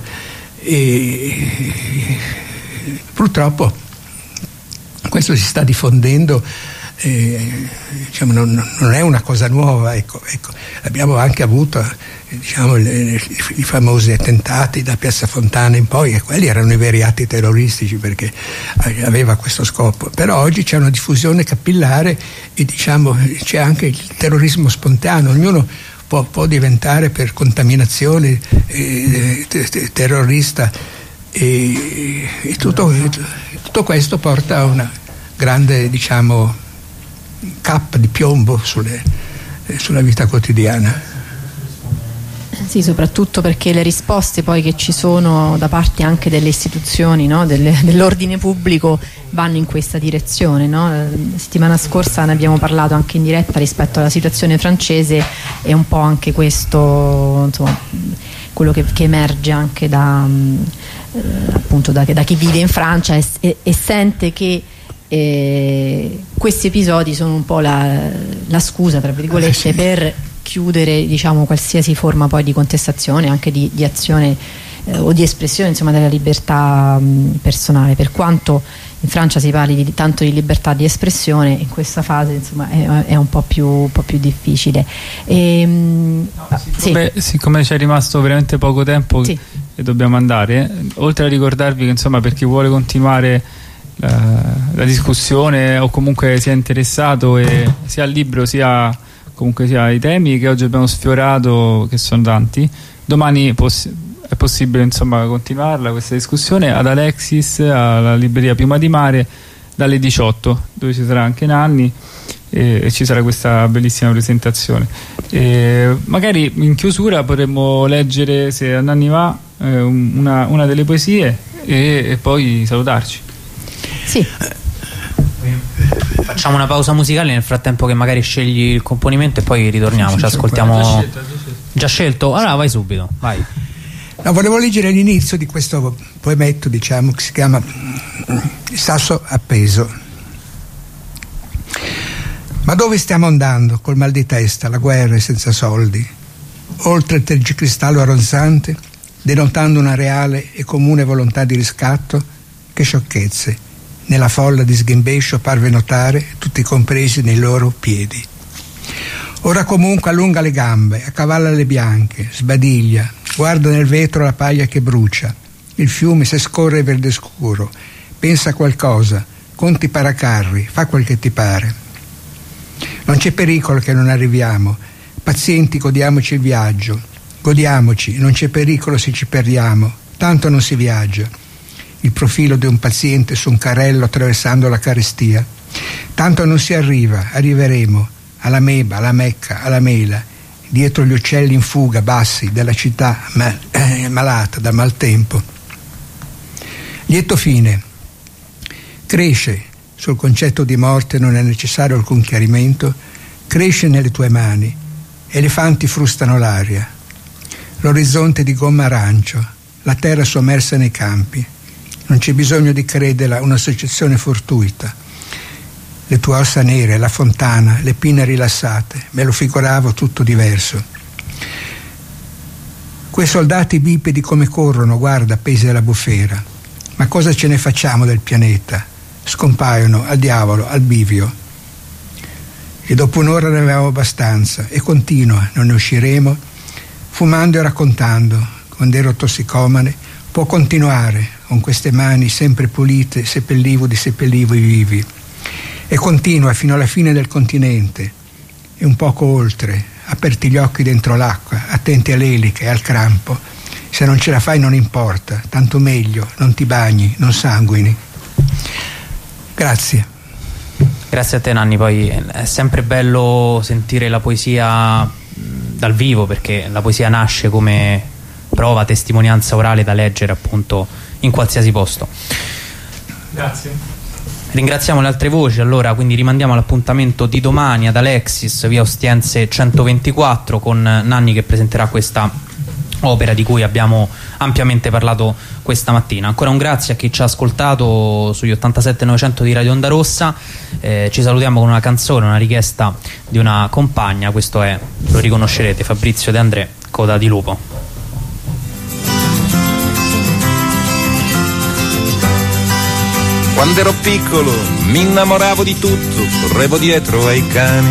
E, purtroppo questo si sta diffondendo, eh, diciamo, non, non è una cosa nuova, ecco, ecco. Abbiamo anche avuto, diciamo, le, i famosi attentati da Piazza Fontana in poi, e quelli erano i veri atti terroristici, perché aveva questo scopo. Però oggi c'è una diffusione capillare e, diciamo, c'è anche il terrorismo spontaneo, ognuno può, può diventare per contaminazione eh, terrorista, e, e tutto, tutto questo porta a una grande, diciamo, cappa di piombo sulle, sulla vita quotidiana. Sì, soprattutto perché le risposte poi che ci sono da parte anche delle istituzioni, no? Del, dell'ordine pubblico, vanno in questa direzione, no? La settimana scorsa ne abbiamo parlato anche in diretta rispetto alla situazione francese, e un po' anche questo, insomma, quello che, che emerge anche da, eh, appunto da, da chi vive in Francia e, e, e sente che eh, questi episodi sono un po' la, la scusa, tra virgolette, eh, sì, per chiudere, diciamo, qualsiasi forma poi di contestazione, anche di, di azione eh, o di espressione, insomma, della libertà mh, personale. Per quanto in Francia si parli di, tanto di libertà di espressione, in questa fase, insomma, è, è un po' più, un po' più difficile. E, mh, no, siccome, sì. siccome ci è rimasto veramente poco tempo, sì, e dobbiamo andare, oltre a ricordarvi che, insomma, per chi vuole continuare la, la discussione o comunque sia interessato e sia al libro sia comunque sia i temi che oggi abbiamo sfiorato, che sono tanti, domani poss- è possibile, insomma, continuarla questa discussione ad Alexis, alla libreria Piuma di Mare, dalle diciotto, dove ci sarà anche Nanni e, e ci sarà questa bellissima presentazione. E magari in chiusura potremmo leggere, se a Nanni va, eh, una, una delle poesie e, e poi salutarci. Sì. Facciamo una pausa musicale nel frattempo che magari scegli il componimento e poi ritorniamo, ci ascoltiamo. Già scelto, già scelto. Già scelto? Allora vai subito, vai. No, volevo leggere l'inizio di questo poemetto, diciamo, che si chiama Sasso appeso. Ma dove stiamo andando col mal di testa, la guerra e senza soldi? Oltre il tergicristallo arrozzante, denotando una reale e comune volontà di riscatto? Che sciocchezze! Nella folla di sghimbescio parve notare, tutti compresi nei loro piedi. Ora comunque allunga le gambe, accavalla le bianche, sbadiglia, guarda nel vetro la paglia che brucia, il fiume se scorre verde scuro, pensa a qualcosa, conti paracarri, fa quel che ti pare. Non c'è pericolo che non arriviamo, pazienti godiamoci il viaggio, godiamoci, non c'è pericolo se ci perdiamo, tanto non si viaggia. Il profilo di un paziente su un carrello attraversando la carestia. Tanto non si arriva, arriveremo alla Meba, alla Mecca, alla Mela, dietro gli uccelli in fuga bassi della città mal, eh, malata da maltempo. Lieto fine. Cresce, sul concetto di morte non è necessario alcun chiarimento, cresce nelle tue mani, elefanti frustano l'aria, l'orizzonte di gomma arancio, la terra sommersa nei campi. Non c'è bisogno di crederla un'associazione fortuita. Le tue ossa nere, la fontana, le pinne rilassate, me lo figuravo tutto diverso. Quei soldati bipedi come corrono, guarda, appesi alla bufera. Ma cosa ce ne facciamo del pianeta? Scompaiono al diavolo, al bivio. E dopo un'ora ne avevamo abbastanza, e continua, non ne usciremo, fumando e raccontando, quando ero tossicomane, può continuare, con queste mani sempre pulite, seppellivo di seppellivo i vivi. E continua fino alla fine del continente e un poco oltre, aperti gli occhi dentro l'acqua, attenti all'elica e al crampo. Se non ce la fai non importa, tanto meglio, non ti bagni, non sanguini. Grazie. Grazie a te, Nanni. Poi è sempre bello sentire la poesia dal vivo, perché la poesia nasce come prova, testimonianza orale da leggere appunto in qualsiasi posto. Grazie. Ringraziamo le altre voci, allora, quindi rimandiamo all'appuntamento di domani ad Alexis, via Ostiense centoventiquattro, con Nanni che presenterà questa opera di cui abbiamo ampiamente parlato questa mattina. Ancora un grazie a chi ci ha ascoltato sugli ottantasette novecento di Radio Onda Rossa. Eh, ci salutiamo con una canzone, una richiesta di una compagna. Questo è, lo riconoscerete, Fabrizio De André, Coda di lupo. Quando ero piccolo mi innamoravo di tutto, correvo dietro ai cani.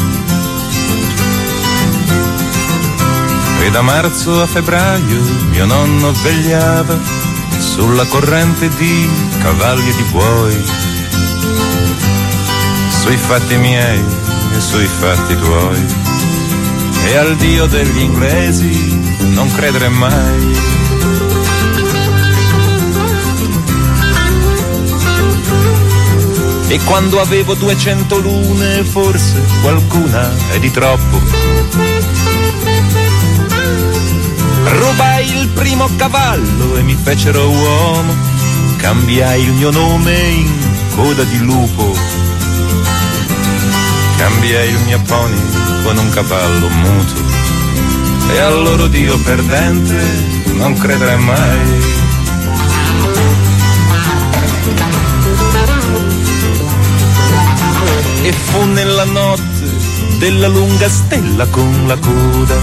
E da marzo a febbraio mio nonno vegliava sulla corrente di cavalli e di buoi, sui fatti miei e sui fatti tuoi. E al Dio degli inglesi non credere mai. E quando avevo duecento lune, forse qualcuna è di troppo, rubai il primo cavallo e mi fecero uomo, cambiai il mio nome in Coda di lupo, cambiai il mio pony con un cavallo muto. E al loro Dio perdente non credere mai. E fu nella notte della lunga stella con la coda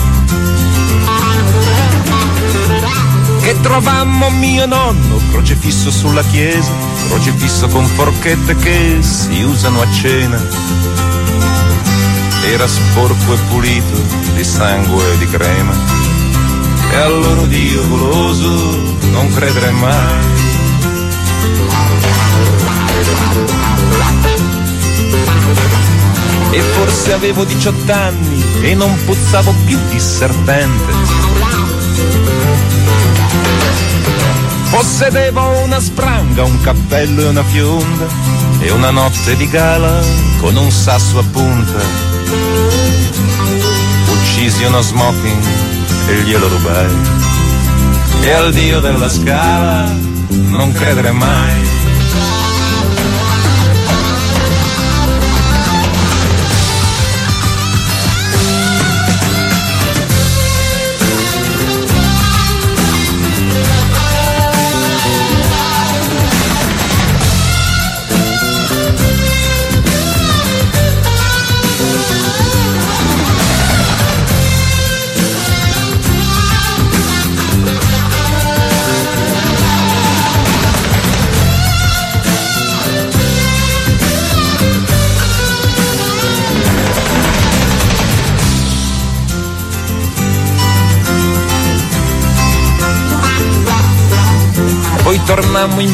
che trovammo mio nonno crocefisso sulla chiesa, crocefisso con forchette che si usano a cena. Era sporco e pulito di sangue e di crema. E al loro Dio goloso non credere mai. E forse avevo diciotto anni e non puzzavo più di serpente. Possedevo una spranga, un cappello e una fionda e una notte di gala con un sasso a punta. Uccisi uno smoking e glielo rubai. E al Dio della Scala non credere mai. Poi tornammo in